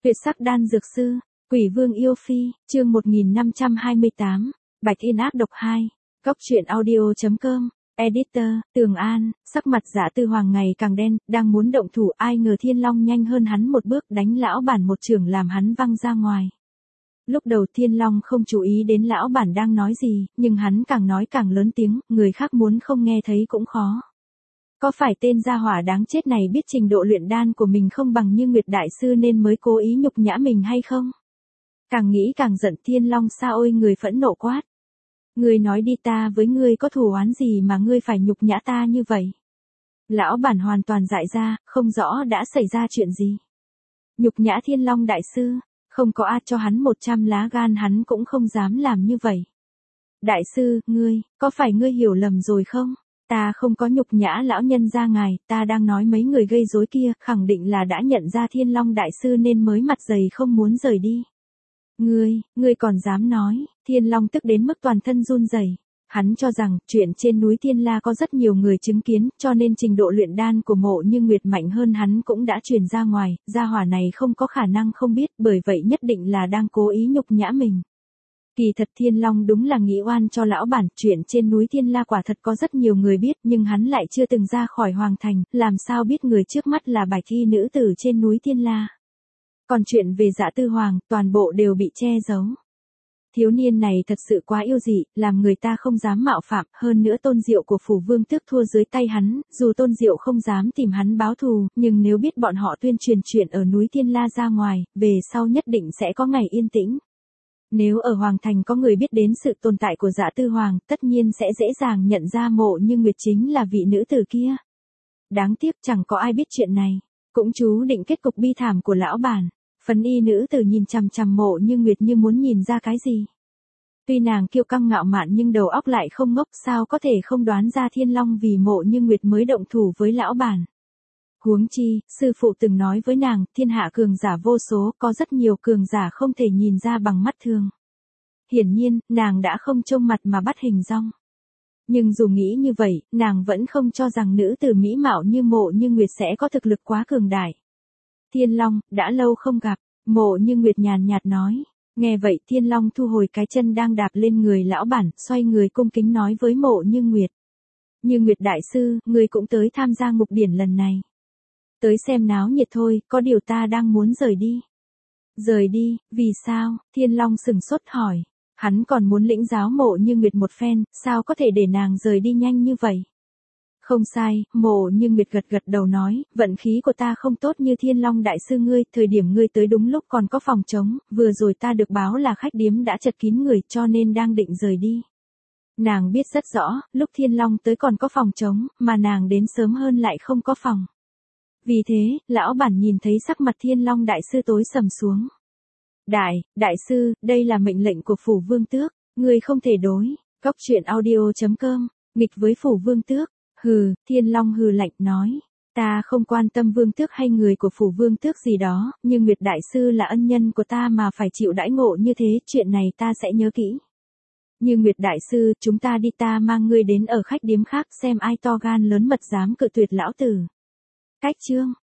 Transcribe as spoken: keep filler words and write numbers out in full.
Tuyệt sắc đan dược sư, Quỷ Vương yêu phi, chương một nghìn năm trăm hai mươi tám, Bạch Yên ác độc hai, Góc truyện audio.com, Editor, Tường An, sắc mặt Dạ Tư Hoàng ngày càng đen, đang muốn động thủ, ai ngờ Thiên Long nhanh hơn hắn một bước đánh lão bản một chưởng làm hắn văng ra ngoài. Lúc đầu Thiên Long không chú ý đến lão bản đang nói gì, nhưng hắn càng nói càng lớn tiếng, người khác muốn không nghe thấy cũng khó. Có phải tên gia hỏa đáng chết này biết trình độ luyện đan của mình không bằng Như Nguyệt đại sư nên mới cố ý nhục nhã mình hay không? Càng nghĩ càng giận, Thiên Long xa ôi, người phẫn nộ quát. Ngươi nói đi, ta với ngươi có thù oán gì mà ngươi phải nhục nhã ta như vậy? Lão bản hoàn toàn dại ra, không rõ đã xảy ra chuyện gì. Nhục nhã Thiên Long đại sư, không có ai cho hắn một trăm lá gan hắn cũng không dám làm như vậy. Đại sư, ngươi, có phải ngươi hiểu lầm rồi không? Ta không có nhục nhã lão nhân gia ngài, ta đang nói mấy người gây rối kia, khẳng định là đã nhận ra Thiên Long đại sư nên mới mặt dày không muốn rời đi. Ngươi, ngươi còn dám nói? Thiên Long tức đến mức toàn thân run rẩy. Hắn cho rằng, chuyện trên núi Thiên La có rất nhiều người chứng kiến, cho nên trình độ luyện đan của Mộ Như Nguyệt mạnh hơn hắn cũng đã truyền ra ngoài, gia hỏa này không có khả năng không biết, bởi vậy nhất định là đang cố ý nhục nhã mình. Kỳ thật Thiên Long đúng là nghĩ oan cho lão bản, chuyện trên núi Thiên La quả thật có rất nhiều người biết, nhưng hắn lại chưa từng ra khỏi Hoàng Thành, làm sao biết người trước mắt là bạch y nữ tử trên núi Thiên La. Còn chuyện về Dạ Tư Hoàng, toàn bộ đều bị che giấu. Thiếu niên này thật sự quá yêu dị, làm người ta không dám mạo phạm, hơn nữa Tôn Diệu của Phủ Vương Tước thua dưới tay hắn, dù Tôn Diệu không dám tìm hắn báo thù, nhưng nếu biết bọn họ tuyên truyền chuyện ở núi Thiên La ra ngoài, về sau nhất định sẽ có ngày yên tĩnh. Nếu ở Hoàng Thành có người biết đến sự tồn tại của Dạ Tư Hoàng, tất nhiên sẽ dễ dàng nhận ra Mộ Như Nguyệt chính là vị nữ tử kia. Đáng tiếc chẳng có ai biết chuyện này, cũng chú định kết cục bi thảm của lão bản. Phấn y nữ tử nhìn chằm chằm Mộ Như Nguyệt như muốn nhìn ra cái gì. Tuy nàng kiêu căng ngạo mạn nhưng đầu óc lại không ngốc, sao có thể không đoán ra Thiên Long vì Mộ Như Nguyệt mới động thủ với lão bản. Huống chi, sư phụ từng nói với nàng, thiên hạ cường giả vô số, có rất nhiều cường giả không thể nhìn ra bằng mắt thường. Hiển nhiên, nàng đã không trông mặt mà bắt hình dong. Nhưng dù nghĩ như vậy, nàng vẫn không cho rằng nữ tử mỹ mạo như Mộ Như Nguyệt sẽ có thực lực quá cường đại. Thiên Long, đã lâu không gặp, Mộ Như Nguyệt nhàn nhạt nói. Nghe vậy Thiên Long thu hồi cái chân đang đạp lên người lão bản, xoay người cung kính nói với Mộ Như Nguyệt. Như Nguyệt đại sư, ngươi cũng tới tham gia ngục điển lần này. Tới xem náo nhiệt thôi, có điều ta đang muốn rời đi. Rời đi, vì sao? Thiên Long sừng sốt hỏi. Hắn còn muốn lĩnh giáo Mộ Như Nguyệt một phen, sao có thể để nàng rời đi nhanh như vậy? Không sai, Mộ Như Nguyệt gật gật đầu nói, vận khí của ta không tốt như Thiên Long đại sư ngươi, thời điểm ngươi tới đúng lúc còn có phòng trống, vừa rồi ta được báo là khách điếm đã chật kín người cho nên đang định rời đi. Nàng biết rất rõ, lúc Thiên Long tới còn có phòng trống, mà nàng đến sớm hơn lại không có phòng. Vì thế, lão bản nhìn thấy sắc mặt Thiên Long đại sư tối sầm xuống. Đại, đại sư, đây là mệnh lệnh của Phủ Vương Tước, ngươi không thể đối. Góc truyện audio.com, nghịch với Phủ Vương Tước. Hừ, Thiên Long hừ lạnh nói. Ta không quan tâm Vương Tước hay người của Phủ Vương Tước gì đó, nhưng Nguyệt đại sư là ân nhân của ta mà phải chịu đãi ngộ như thế, chuyện này ta sẽ nhớ kỹ. Như Nguyệt đại sư, chúng ta đi, ta mang ngươi đến ở khách điếm khác xem ai to gan lớn mật dám cự tuyệt lão tử. Cách chương.